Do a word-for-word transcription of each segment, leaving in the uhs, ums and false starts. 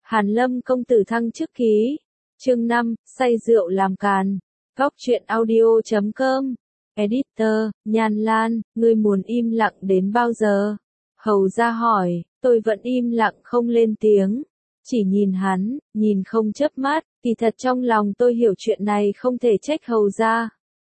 Hàn Lâm công tử thăng chức ký. Chương năm, say rượu làm càn. Góc truyện audio chấm com. Editor, Nhan Lan, ngươi muốn im lặng đến bao giờ? Hầu ra hỏi, tôi vẫn im lặng không lên tiếng. Chỉ nhìn hắn, nhìn không chớp mắt, kỳ thật trong lòng tôi hiểu chuyện này không thể trách hầu ra.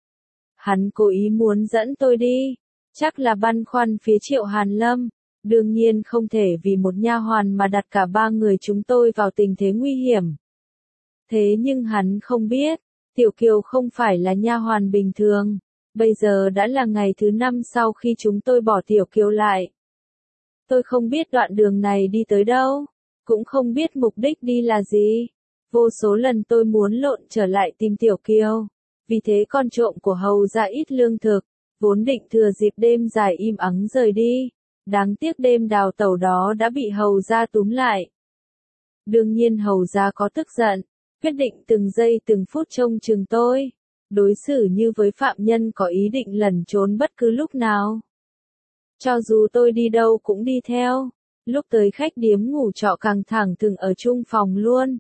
Hắn cố ý muốn dẫn tôi đi, chắc là băn khoăn phía Triệu Hàn Lâm. Đương nhiên không thể vì một nha hoàn mà đặt cả ba người chúng tôi vào tình thế nguy hiểm. Thế nhưng hắn không biết, Tiểu Kiều không phải là nha hoàn bình thường. Bây giờ đã là ngày thứ năm sau khi chúng tôi bỏ Tiểu Kiều lại. Tôi không biết đoạn đường này đi tới đâu, cũng không biết mục đích đi là gì. Vô số lần tôi muốn lộn trở lại tìm Tiểu Kiều. Vì thế con trộm của hầu ra ít lương thực, vốn định thừa dịp đêm dài im ắng rời đi. Đáng tiếc đêm đào tẩu đó đã bị hầu gia túm lại. Đương nhiên hầu gia có tức giận, quyết định từng giây từng phút trông chừng tôi, đối xử như với phạm nhân có ý định lẩn trốn bất cứ lúc nào. Cho dù tôi đi đâu cũng đi theo, lúc tới khách điếm ngủ trọ càng thẳng thừng ở chung phòng luôn.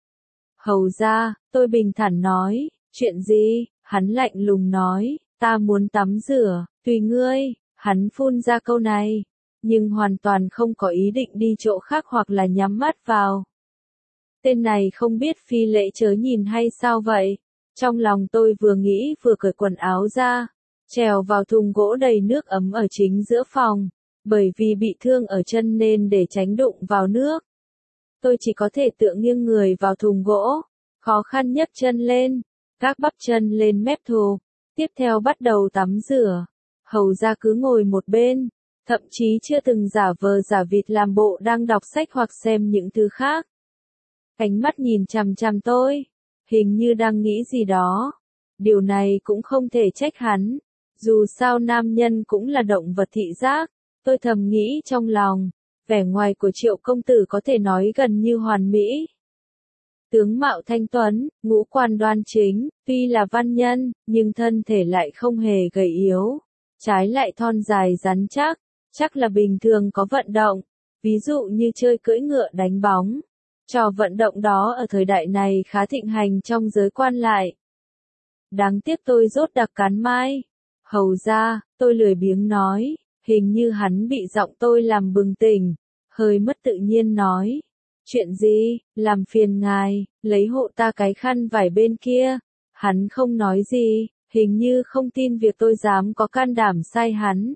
Hầu gia, tôi bình thản nói, chuyện gì? Hắn lạnh lùng nói, ta muốn tắm rửa, tùy ngươi. Hắn phun ra câu này, nhưng hoàn toàn không có ý định đi chỗ khác hoặc là nhắm mắt vào. Tên này không biết phi lễ chớ nhìn hay sao vậy? Trong lòng tôi vừa nghĩ vừa cởi quần áo ra, trèo vào thùng gỗ đầy nước ấm ở chính giữa phòng, bởi vì bị thương ở chân nên để tránh đụng vào nước. Tôi chỉ có thể tựa nghiêng người vào thùng gỗ, khó khăn nhấc chân lên, các bắp chân lên mép thùng, tiếp theo bắt đầu tắm rửa. Hầu ra cứ ngồi một bên, thậm chí chưa từng giả vờ giả vịt làm bộ đang đọc sách hoặc xem những thứ khác. Ánh mắt nhìn chằm chằm tôi, hình như đang nghĩ gì đó. Điều này cũng không thể trách hắn, dù sao nam nhân cũng là động vật thị giác. Tôi thầm nghĩ trong lòng, vẻ ngoài của Triệu công tử có thể nói gần như hoàn mỹ. Tướng mạo thanh tuấn, ngũ quan đoan chính, tuy là văn nhân, nhưng thân thể lại không hề gầy yếu. Trái lại thon dài rắn chắc, chắc là bình thường có vận động, ví dụ như chơi cưỡi ngựa đánh bóng. Trò vận động đó ở thời đại này khá thịnh hành trong giới quan lại. Đáng tiếc tôi rốt đặc cán mai. Hầu ra, tôi lười biếng nói, hình như hắn bị giọng tôi làm bừng tỉnh, hơi mất tự nhiên nói. Chuyện gì, làm phiền ngài, lấy hộ ta cái khăn vải bên kia. Hắn không nói gì. Hình như không tin việc tôi dám có can đảm sai hắn.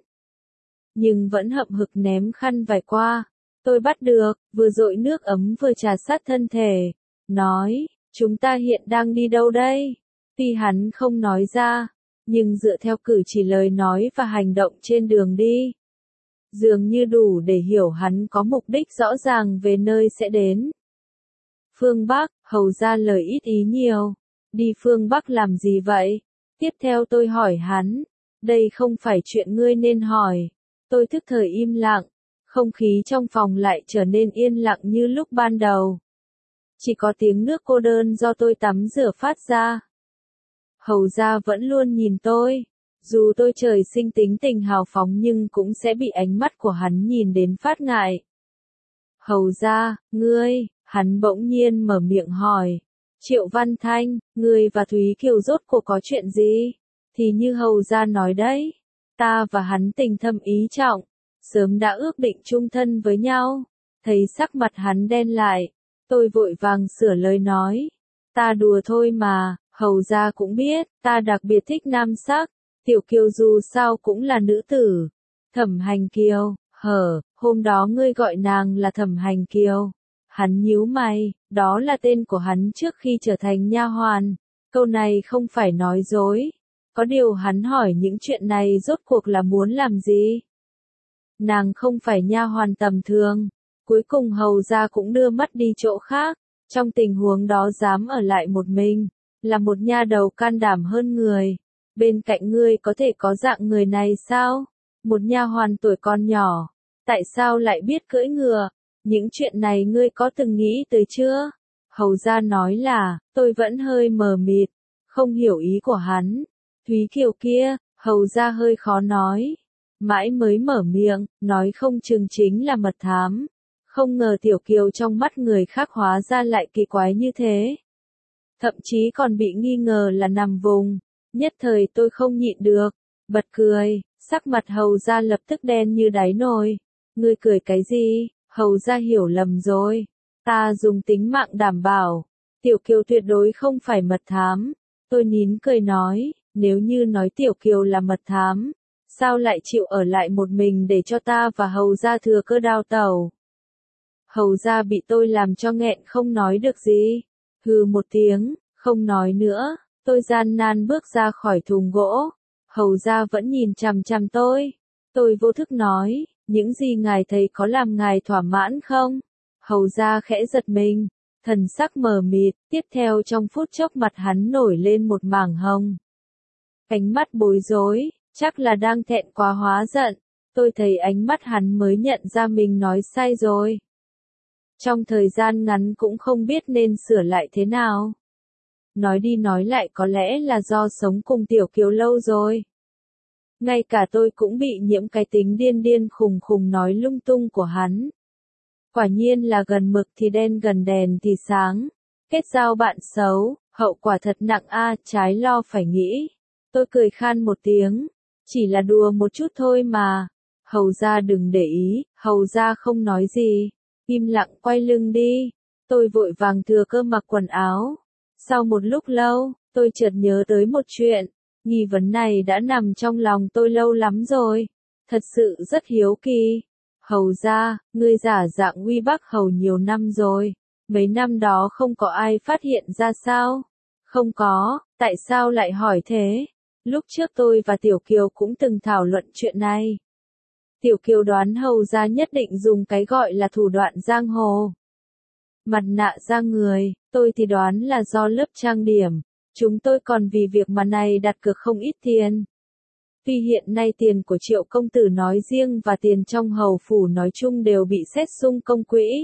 Nhưng vẫn hậm hực ném khăn vải qua. Tôi bắt được, vừa dội nước ấm vừa trà sát thân thể. Nói, chúng ta hiện đang đi đâu đây? Tuy hắn không nói ra, nhưng dựa theo cử chỉ lời nói và hành động trên đường đi, dường như đủ để hiểu hắn có mục đích rõ ràng về nơi sẽ đến. Phương Bắc, hầu ra lời ít ý nhiều. Đi phương Bắc làm gì vậy? Tiếp theo tôi hỏi hắn, đây không phải chuyện ngươi nên hỏi. Tôi thức thời im lặng, không khí trong phòng lại trở nên yên lặng như lúc ban đầu. Chỉ có tiếng nước cô đơn do tôi tắm rửa phát ra. Hầu ra vẫn luôn nhìn tôi, dù tôi trời sinh tính tình hào phóng nhưng cũng sẽ bị ánh mắt của hắn nhìn đến phát ngại. Hầu ra, ngươi, hắn bỗng nhiên mở miệng hỏi. Triệu Văn Thanh, ngươi và Thúy Kiều rốt cuộc có chuyện gì? Thì như hầu ra nói đấy, ta và hắn tình thâm ý trọng, sớm đã ước định chung thân với nhau. Thấy sắc mặt hắn đen lại, tôi vội vàng sửa lời nói. Ta đùa thôi mà, hầu ra cũng biết, ta đặc biệt thích nam sắc, Tiểu Kiều dù sao cũng là nữ tử. Thẩm Hành Kiều, hở, hôm đó ngươi gọi nàng là Thẩm Hành Kiều. Hắn nhíu mày, đó là tên của hắn trước khi trở thành nha hoàn. Câu này không phải nói dối. Có điều hắn hỏi những chuyện này rốt cuộc là muốn làm gì? Nàng không phải nha hoàn tầm thường. Cuối cùng hầu ra cũng đưa mắt đi chỗ khác. Trong tình huống đó dám ở lại một mình, là một nha đầu can đảm hơn người. Bên cạnh ngươi có thể có dạng người này sao? Một nha hoàn tuổi còn nhỏ, tại sao lại biết cưỡi ngựa? Những chuyện này ngươi có từng nghĩ tới chưa? Hầu ra nói là, tôi vẫn hơi mờ mịt, không hiểu ý của hắn. Thúy Kiều kia, hầu ra hơi khó nói. Mãi mới mở miệng, nói không chừng chính là mật thám. Không ngờ Tiểu Kiều trong mắt người khác hóa ra lại kỳ quái như thế. Thậm chí còn bị nghi ngờ là nằm vùng. Nhất thời tôi không nhịn được, bật cười, sắc mặt Hầu gia lập tức đen như đáy nồi. Ngươi cười cái gì? Hầu gia hiểu lầm rồi. Ta dùng tính mạng đảm bảo. Tiểu Kiều tuyệt đối không phải mật thám. Tôi nín cười nói, nếu như nói Tiểu Kiều là mật thám, sao lại chịu ở lại một mình để cho ta và Hầu gia thừa cơ đao tàu? Hầu gia bị tôi làm cho nghẹn không nói được gì. Hừ một tiếng, không nói nữa, tôi gian nan bước ra khỏi thùng gỗ. Hầu gia vẫn nhìn chằm chằm tôi. Tôi vô thức nói, những gì ngài thấy có làm ngài thỏa mãn không? Hầu gia khẽ giật mình, thần sắc mờ mịt, tiếp theo trong phút chốc mặt hắn nổi lên một mảng hồng. Ánh mắt bối rối, chắc là đang thẹn quá hóa giận. Tôi thấy ánh mắt hắn mới nhận ra mình nói sai rồi. Trong thời gian ngắn cũng không biết nên sửa lại thế nào. Nói đi nói lại có lẽ là do sống cùng Tiểu Kiều lâu rồi. Ngay cả tôi cũng bị nhiễm cái tính điên điên khùng khùng nói lung tung của hắn. Quả nhiên là gần mực thì đen gần đèn thì sáng. Kết giao bạn xấu, hậu quả thật nặng a, trái lo phải nghĩ. Tôi cười khan một tiếng. Chỉ là đùa một chút thôi mà. Hầu gia đừng để ý, hầu gia không nói gì. Im lặng quay lưng đi. Tôi vội vàng thừa cơ mặc quần áo. Sau một lúc lâu, tôi chợt nhớ tới một chuyện. Nghi vấn này đã nằm trong lòng tôi lâu lắm rồi. Thật sự rất hiếu kỳ. Hầu gia, ngươi giả dạng uy bắc hầu nhiều năm rồi. Mấy năm đó không có ai phát hiện ra sao? Không có, tại sao lại hỏi thế? Lúc trước tôi và Tiểu Kiều cũng từng thảo luận chuyện này. Tiểu Kiều đoán hầu gia nhất định dùng cái gọi là thủ đoạn giang hồ. Mặt nạ ra người, tôi thì đoán là do lớp trang điểm. Chúng tôi còn vì việc mà này đặt cược không ít tiền. Tuy hiện nay tiền của Triệu công tử nói riêng và tiền trong hầu phủ nói chung đều bị xét sung công quỹ.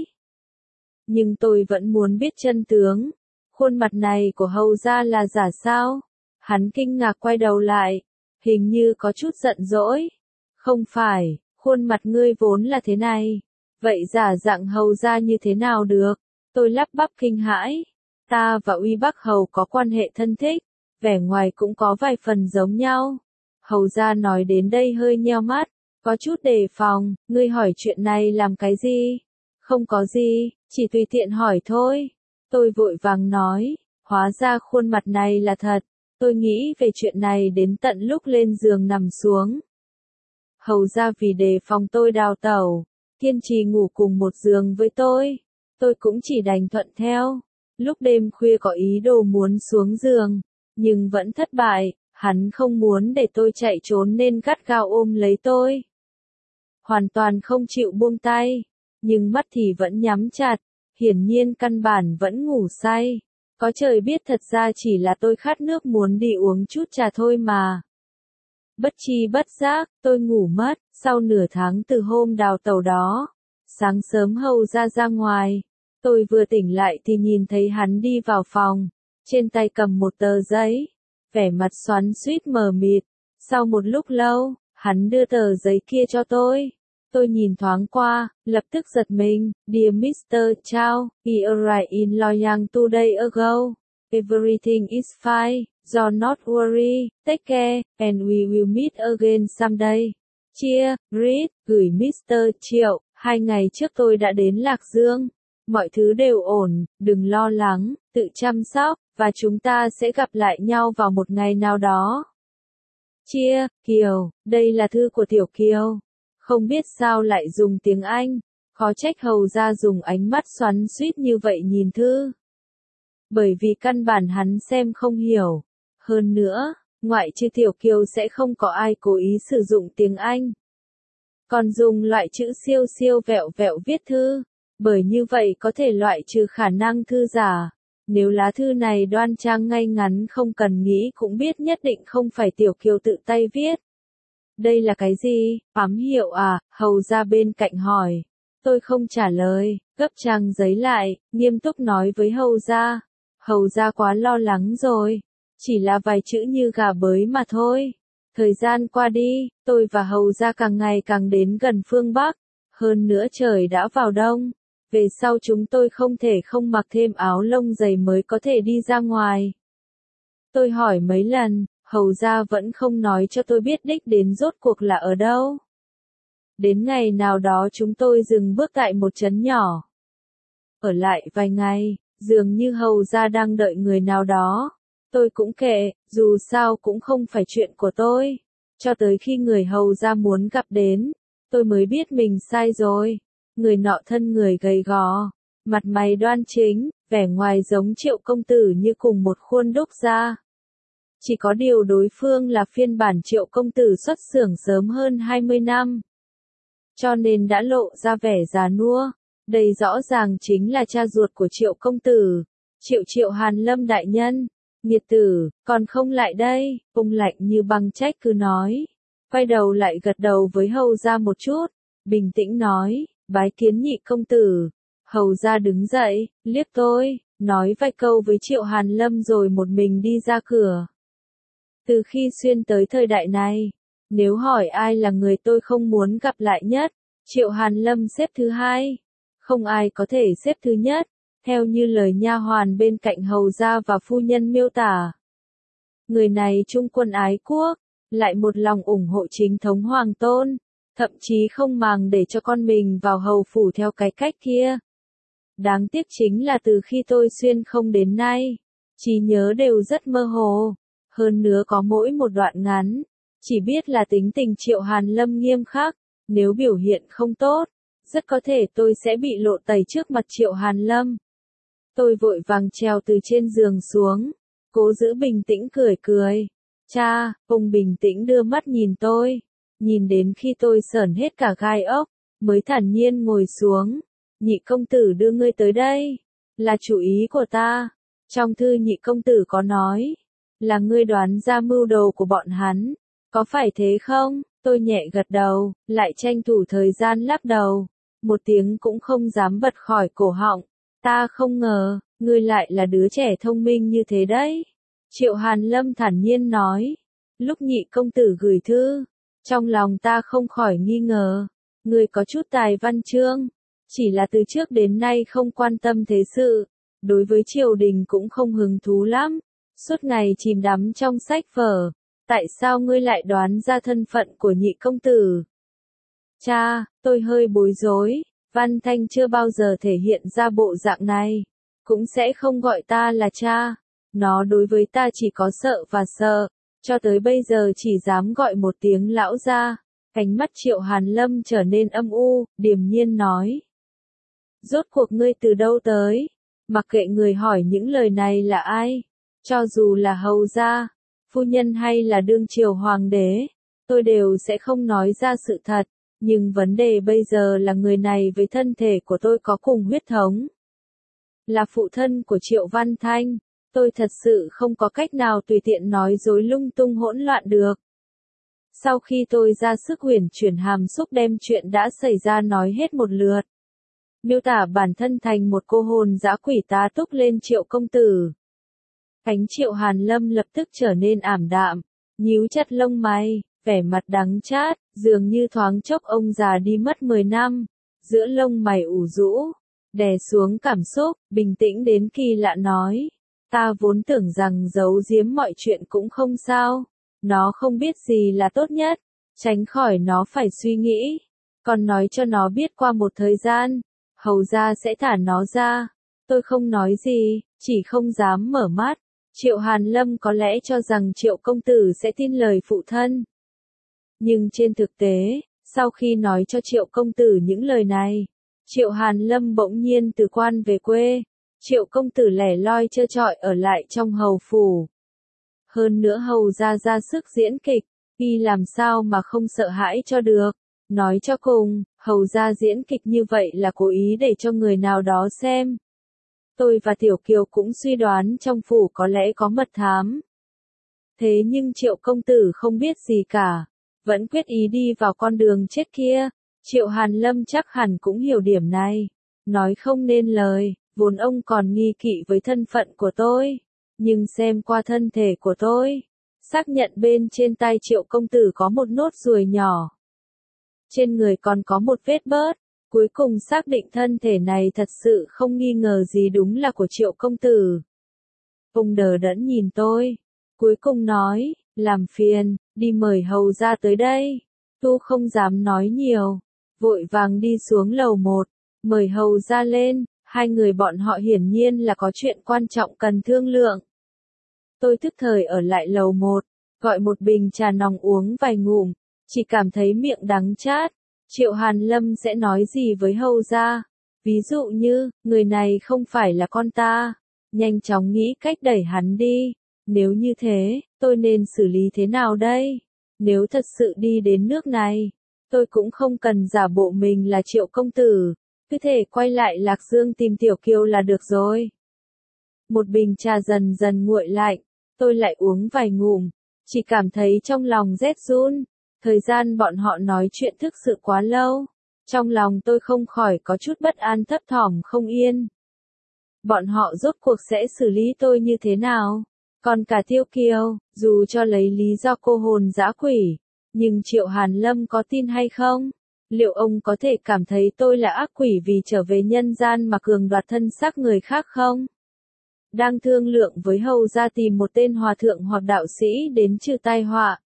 Nhưng tôi vẫn muốn biết chân tướng. Khuôn mặt này của hầu gia là giả sao? Hắn kinh ngạc quay đầu lại. Hình như có chút giận dỗi. Không phải, khuôn mặt ngươi vốn là thế này. Vậy giả dạng hầu gia như thế nào được? Tôi lắp bắp kinh hãi. Ta và Uy Bắc Hầu có quan hệ thân thích. Vẻ ngoài cũng có vài phần giống nhau. Hầu gia nói đến đây hơi nheo mắt. Có chút đề phòng, ngươi hỏi chuyện này làm cái gì? Không có gì, chỉ tùy tiện hỏi thôi. Tôi vội vàng nói, hóa ra khuôn mặt này là thật. Tôi nghĩ về chuyện này đến tận lúc lên giường nằm xuống. Hầu gia vì đề phòng tôi đào tẩu, kiên trì ngủ cùng một giường với tôi. Tôi cũng chỉ đành thuận theo. Lúc đêm khuya có ý đồ muốn xuống giường, nhưng vẫn thất bại. Hắn không muốn để tôi chạy trốn nên gắt gao ôm lấy tôi. Hoàn toàn không chịu buông tay, nhưng mắt thì vẫn nhắm chặt, hiển nhiên căn bản vẫn ngủ say. Có trời biết thật ra chỉ là tôi khát nước muốn đi uống chút trà thôi mà. Bất chi bất giác, tôi ngủ mất, sau nửa tháng từ hôm đào tàu đó. Sáng sớm hầu ra ra ngoài, tôi vừa tỉnh lại thì nhìn thấy hắn đi vào phòng, trên tay cầm một tờ giấy. Vẻ mặt xoắn xuýt mờ mịt. Sau một lúc lâu, hắn đưa tờ giấy kia cho tôi. Tôi nhìn thoáng qua, lập tức giật mình. Dear mister Chow, he arrived in Loyang two days ago. Everything is fine, do not worry, take care, and we will meet again someday. Cheer, read, gửi mister Triệu. Hai ngày trước tôi đã đến Lạc Dương. Mọi thứ đều ổn, đừng lo lắng, tự chăm sóc, và chúng ta sẽ gặp lại nhau vào một ngày nào đó. Chia, Kiều, đây là thư của Tiểu Kiều. Không biết sao lại dùng tiếng Anh, khó trách hầu ra dùng ánh mắt xoắn xuýt như vậy nhìn thư. Bởi vì căn bản hắn xem không hiểu. Hơn nữa, ngoại trừ Tiểu Kiều sẽ không có ai cố ý sử dụng tiếng Anh. Còn dùng loại chữ siêu siêu vẹo vẹo viết thư. Bởi như vậy có thể loại trừ khả năng thư giả. Nếu lá thư này đoan trang ngay ngắn không cần nghĩ cũng biết nhất định không phải Tiểu Kiều tự tay viết. Đây là cái gì? Ám hiệu à? Hầu ra bên cạnh hỏi. Tôi không trả lời, gấp trang giấy lại, nghiêm túc nói với hầu ra. Hầu ra quá lo lắng rồi. Chỉ là vài chữ như gà bới mà thôi. Thời gian qua đi, tôi và hầu ra càng ngày càng đến gần phương Bắc. Hơn nữa trời đã vào đông. Về sau chúng tôi không thể không mặc thêm áo lông dày mới có thể đi ra ngoài. Tôi hỏi mấy lần, hầu gia vẫn không nói cho tôi biết đích đến rốt cuộc là ở đâu. Đến ngày nào đó chúng tôi dừng bước tại một trấn nhỏ. Ở lại vài ngày, dường như hầu gia đang đợi người nào đó. Tôi cũng kệ, dù sao cũng không phải chuyện của tôi. Cho tới khi người hầu gia muốn gặp đến, tôi mới biết mình sai rồi. Người nọ thân người gầy gò, mặt mày đoan chính, vẻ ngoài giống Triệu công tử như cùng một khuôn đúc ra. Chỉ có điều đối phương là phiên bản Triệu công tử xuất xưởng sớm hơn hai mươi năm. Cho nên đã lộ ra vẻ già nua. Đây rõ ràng chính là cha ruột của Triệu công tử, Triệu Triệu Hàn Lâm đại nhân. Nghiệt tử, còn không lại đây, ông lạnh như băng trách cứ nói. Quay đầu lại gật đầu với hầu gia một chút, bình tĩnh nói, bái kiến Nhị công tử. Hầu gia đứng dậy, liếc tôi, nói vài câu với Triệu Hàn Lâm rồi một mình đi ra cửa. Từ khi xuyên tới thời đại này, nếu hỏi ai là người tôi không muốn gặp lại nhất, Triệu Hàn Lâm xếp thứ hai. Không ai có thể xếp thứ nhất, theo như lời nha hoàn bên cạnh hầu gia và phu nhân miêu tả. Người này trung quân ái quốc, lại một lòng ủng hộ chính thống hoàng tôn, thậm chí không màng để cho con mình vào hầu phủ theo cái cách kia. Đáng tiếc chính là từ khi tôi xuyên không đến nay, trí nhớ đều rất mơ hồ, hơn nữa có mỗi một đoạn ngắn, chỉ biết là tính tình Triệu Hàn Lâm nghiêm khắc, nếu biểu hiện không tốt, rất có thể tôi sẽ bị lộ tẩy trước mặt Triệu Hàn Lâm. Tôi vội vàng trèo từ trên giường xuống, cố giữ bình tĩnh cười cười. Cha, ông bình tĩnh đưa mắt nhìn tôi, nhìn đến khi tôi sởn hết cả gai ốc, mới thản nhiên ngồi xuống. Nhị công tử đưa ngươi tới đây, là chủ ý của ta. Trong thư nhị công tử có nói, là ngươi đoán ra mưu đồ của bọn hắn, có phải thế không? Tôi nhẹ gật đầu, lại tranh thủ thời gian lắc đầu, một tiếng cũng không dám bật khỏi cổ họng. Ta không ngờ, ngươi lại là đứa trẻ thông minh như thế đấy. Triệu Hàn Lâm thản nhiên nói, lúc nhị công tử gửi thư, trong lòng ta không khỏi nghi ngờ, ngươi có chút tài văn chương, chỉ là từ trước đến nay không quan tâm thế sự, đối với triều đình cũng không hứng thú lắm, suốt ngày chìm đắm trong sách vở. Tại sao ngươi lại đoán ra thân phận của nhị công tử? Cha, tôi hơi bối rối, Văn Thanh chưa bao giờ thể hiện ra bộ dạng này, cũng sẽ không gọi ta là cha. Nó đối với ta chỉ có sợ và sợ, cho tới bây giờ chỉ dám gọi một tiếng lão gia. Ánh mắt Triệu Hàn Lâm trở nên âm u, điềm nhiên nói. Rốt cuộc ngươi từ đâu tới? Mặc kệ người hỏi những lời này là ai, cho dù là hầu gia, phu nhân hay là đương triều hoàng đế, tôi đều sẽ không nói ra sự thật. Nhưng vấn đề bây giờ là người này với thân thể của tôi có cùng huyết thống. Là phụ thân của Triệu Văn Thanh, tôi thật sự không có cách nào tùy tiện nói dối lung tung hỗn loạn được. Sau khi tôi ra sức huyền chuyển hàm xúc đem chuyện đã xảy ra nói hết một lượt, miêu tả bản thân thành một cô hồn dã quỷ tá túc lên Triệu công tử. Cánh Triệu Hàn Lâm lập tức trở nên ảm đạm, nhíu chặt lông mày, vẻ mặt đắng chát, dường như thoáng chốc ông già đi mất mười năm, giữa lông mày ủ rũ, đè xuống cảm xúc, bình tĩnh đến kỳ lạ nói, ta vốn tưởng rằng giấu giếm mọi chuyện cũng không sao, nó không biết gì là tốt nhất, tránh khỏi nó phải suy nghĩ, còn nói cho nó biết qua một thời gian, hầu gia sẽ thả nó ra. Tôi không nói gì, chỉ không dám mở mắt. Triệu Hàn Lâm có lẽ cho rằng Triệu công tử sẽ tin lời phụ thân. Nhưng trên thực tế, sau khi nói cho Triệu công tử những lời này, Triệu Hàn Lâm bỗng nhiên từ quan về quê. Triệu công tử lẻ loi trơ trọi ở lại trong hầu phủ. Hơn nữa hầu ra ra sức diễn kịch, y làm sao mà không sợ hãi cho được. Nói cho cùng, hầu ra diễn kịch như vậy là cố ý để cho người nào đó xem. Tôi và Tiểu Kiều cũng suy đoán trong phủ có lẽ có mật thám. Thế nhưng Triệu công tử không biết gì cả, vẫn quyết ý đi vào con đường chết kia. Triệu Hàn Lâm chắc hẳn cũng hiểu điểm này, nói không nên lời, vốn ông còn nghi kỵ với thân phận của tôi, nhưng xem qua thân thể của tôi, xác nhận bên trên tay Triệu công tử có một nốt ruồi nhỏ. Trên người còn có một vết bớt, Cuối cùng xác định thân thể này thật sự không nghi ngờ gì đúng là của Triệu công tử. Ông đờ đẫn nhìn tôi, cuối cùng nói, làm phiền, đi mời hầu ra tới đây. Tu không dám nói nhiều, vội vàng đi xuống lầu một, mời hầu ra lên, hai người bọn họ hiển nhiên là có chuyện quan trọng cần thương lượng. Tôi tức thời ở lại lầu một, gọi một bình trà nóng uống vài ngụm, chỉ cảm thấy miệng đắng chát. Triệu Hàn Lâm sẽ nói gì với hầu ra? Ví dụ như, người này không phải là con ta. Nhanh chóng nghĩ cách đẩy hắn đi. Nếu như thế, tôi nên xử lý thế nào đây? Nếu thật sự đi đến nước này, tôi cũng không cần giả bộ mình là Triệu công tử. Cứ thể quay lại Lạc Dương tìm Tiểu Kiều là được rồi. Một bình trà dần dần nguội lạnh, tôi lại uống vài ngụm, chỉ cảm thấy trong lòng rét run. Thời gian bọn họ nói chuyện thực sự quá lâu, trong lòng tôi không khỏi có chút bất an thấp thỏm không yên. Bọn họ rốt cuộc sẽ xử lý tôi như thế nào? Còn cả Tiêu Kiều, dù cho lấy lý do cô hồn dã quỷ, nhưng Triệu Hàn Lâm có tin hay không? Liệu ông có thể cảm thấy tôi là ác quỷ vì trở về nhân gian mà cường đoạt thân xác người khác không? Đang thương lượng với hầu ra tìm một tên hòa thượng hoặc đạo sĩ đến trừ tai họa.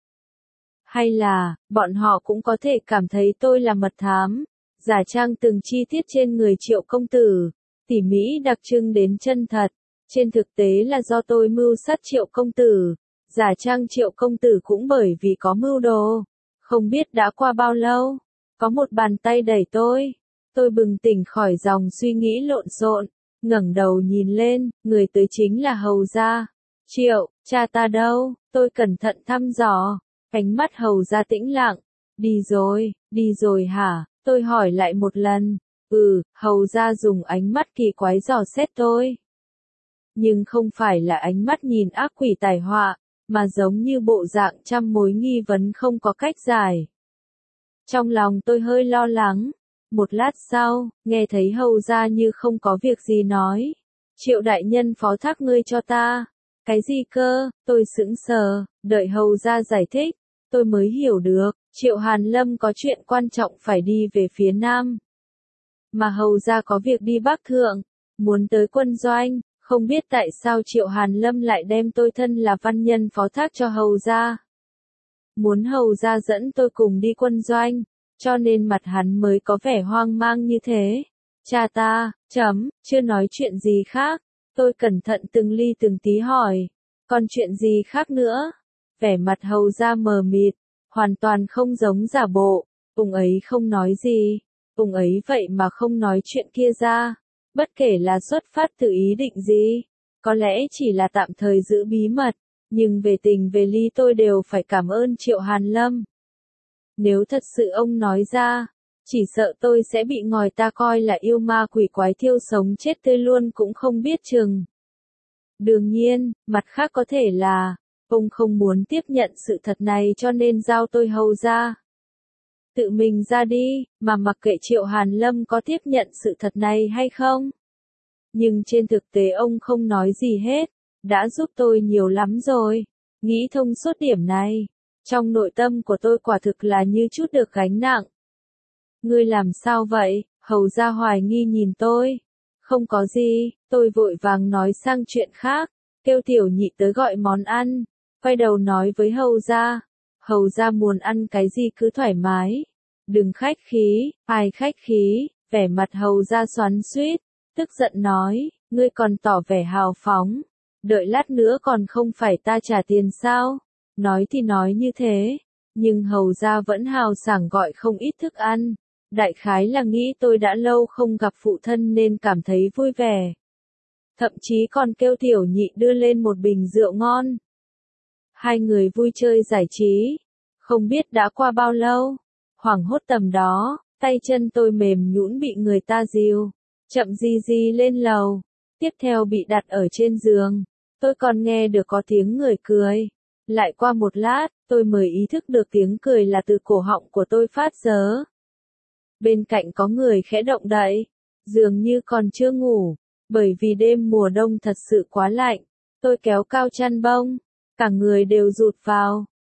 Hay là, bọn họ cũng có thể cảm thấy tôi là mật thám, giả trang từng chi tiết trên người Triệu công tử, tỉ mỉ đặc trưng đến chân thật. Trên thực tế là do tôi mưu sát Triệu công tử, giả trang Triệu công tử cũng bởi vì có mưu đồ. Không biết đã qua bao lâu, có một bàn tay đẩy tôi. Tôi bừng tỉnh khỏi dòng suy nghĩ lộn xộn, ngẩng đầu nhìn lên, người tới chính là hầu gia. Triệu, cha ta đâu? Tôi cẩn thận thăm dò. Ánh mắt hầu ra tĩnh lặng. Đi rồi, đi rồi hả? Tôi hỏi lại một lần. Ừ, hầu ra dùng ánh mắt kỳ quái dò xét tôi. Nhưng không phải là ánh mắt nhìn ác quỷ tài họa, mà giống như bộ dạng trăm mối nghi vấn không có cách giải. Trong lòng tôi hơi lo lắng. Một lát sau, nghe thấy hầu ra như không có việc gì nói. Triệu đại nhân phó thác ngươi cho ta. Cái gì cơ? Tôi sững sờ, đợi hầu ra giải thích, tôi mới hiểu được, Triệu Hàn Lâm có chuyện quan trọng phải đi về phía Nam. Mà hầu ra có việc đi Bắc Thượng, muốn tới quân doanh, không biết tại sao Triệu Hàn Lâm lại đem tôi thân là văn nhân phó thác cho hầu ra. Muốn hầu ra dẫn tôi cùng đi quân doanh, cho nên mặt hắn mới có vẻ hoang mang như thế. Cha ta, chấm, chưa nói chuyện gì khác. Tôi cẩn thận từng ly từng tí hỏi, còn chuyện gì khác nữa? Vẻ mặt hầu ra mờ mịt, hoàn toàn không giống giả bộ, ông ấy không nói gì, ông ấy vậy mà không nói chuyện kia ra, bất kể là xuất phát từ ý định gì, có lẽ chỉ là tạm thời giữ bí mật, nhưng về tình về lý tôi đều phải cảm ơn Triệu Hàn Lâm. Nếu thật sự ông nói ra, chỉ sợ tôi sẽ bị ngòi ta coi là yêu ma quỷ quái thiêu sống chết tươi luôn cũng không biết chừng. Đương nhiên, mặt khác có thể là, ông không muốn tiếp nhận sự thật này cho nên giao tôi hầu ra. Tự mình ra đi, mà mặc kệ Triệu Hàn Lâm có tiếp nhận sự thật này hay không. Nhưng trên thực tế ông không nói gì hết, đã giúp tôi nhiều lắm rồi. Nghĩ thông suốt điểm này, trong nội tâm của tôi quả thực là như chút được gánh nặng. Ngươi làm sao vậy? Hầu ra hoài nghi nhìn tôi. Không có gì, tôi vội vàng nói sang chuyện khác, kêu tiểu nhị tới gọi món ăn, quay đầu nói với hầu ra. Hầu ra muốn ăn cái gì cứ thoải mái, đừng khách khí, ai khách khí, vẻ mặt hầu ra xoắn xuýt, tức giận nói, ngươi còn tỏ vẻ hào phóng, đợi lát nữa còn không phải ta trả tiền sao? Nói thì nói như thế, nhưng hầu ra vẫn hào sảng gọi không ít thức ăn. Đại khái là nghĩ tôi đã lâu không gặp phụ thân nên cảm thấy vui vẻ. Thậm chí còn kêu tiểu nhị đưa lên một bình rượu ngon. Hai người vui chơi giải trí. Không biết đã qua bao lâu. Hoảng hốt tầm đó, tay chân tôi mềm nhũn bị người ta dìu. Chậm di di lên lầu. Tiếp theo bị đặt ở trên giường. Tôi còn nghe được có tiếng người cười. Lại qua một lát, tôi mới ý thức được tiếng cười là từ cổ họng của tôi phát ra. Bên cạnh có người khẽ động đậy, dường như còn chưa ngủ, bởi vì đêm mùa đông thật sự quá lạnh. Tôi kéo cao chăn bông, cả người đều rụt vào,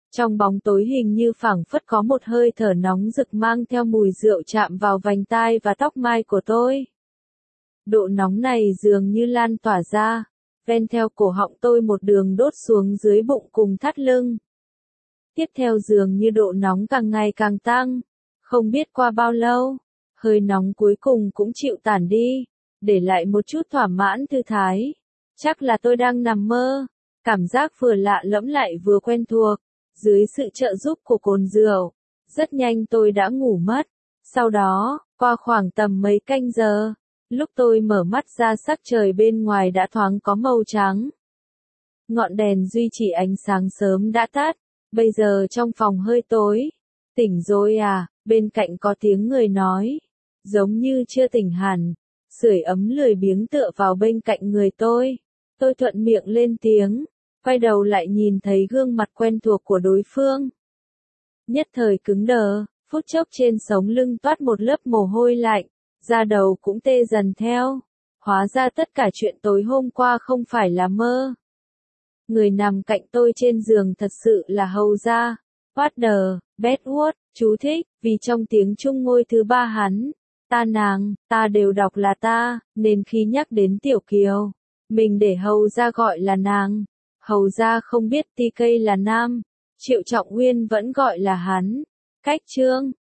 Trong bóng tối hình như phảng phất có một hơi thở nóng rực mang theo mùi rượu chạm vào vành tai và tóc mai của tôi. Độ nóng này dường như lan tỏa ra, ven theo cổ họng tôi một đường đốt xuống dưới bụng cùng thắt lưng. Tiếp theo dường như độ nóng càng ngày càng tăng, không biết qua bao lâu, hơi nóng cuối cùng cũng chịu tản đi, để lại một chút thỏa mãn thư thái. Chắc là tôi đang nằm mơ, cảm giác vừa lạ lẫm lại vừa quen thuộc, dưới sự trợ giúp của cồn rượu. Rất nhanh tôi đã ngủ mất, sau đó, qua khoảng tầm mấy canh giờ, lúc tôi mở mắt ra sắc trời bên ngoài đã thoáng có màu trắng. Ngọn đèn duy trì ánh sáng sớm đã tắt, bây giờ trong phòng hơi tối. Tỉnh rồi à, bên cạnh có tiếng người nói, giống như chưa tỉnh hẳn, sưởi ấm lười biếng tựa vào bên cạnh người tôi. Tôi thuận miệng lên tiếng, quay đầu lại nhìn thấy gương mặt quen thuộc của đối phương. Nhất thời cứng đờ, phút chốc trên sống lưng toát một lớp mồ hôi lạnh, da đầu cũng tê dần theo. Hóa ra tất cả chuyện tối hôm qua không phải là mơ. Người nằm cạnh tôi trên giường thật sự là hầu gia. What the, Bedwood, chú thích, vì trong tiếng Trung ngôi thứ ba hắn, ta nàng, ta đều đọc là ta, nên khi nhắc đến Tiểu Kiều, mình để hầu gia gọi là nàng. Hầu gia không biết tê ca là nam, Triệu Trọng Uyên vẫn gọi là hắn. Cách chương